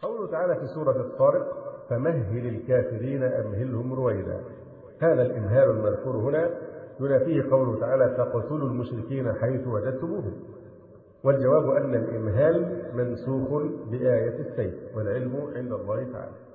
قوله تعالى في سورة الطارق: فمهل الكافرين أمهلهم رويدا. هذا الإمهال المذكور هنا ينافيه قوله تعالى: فاقتلوا المشركين حيث وجدتموهم. والجواب أن الإمهال منسوخ بآية السيف، والعلم عند الله تعالى.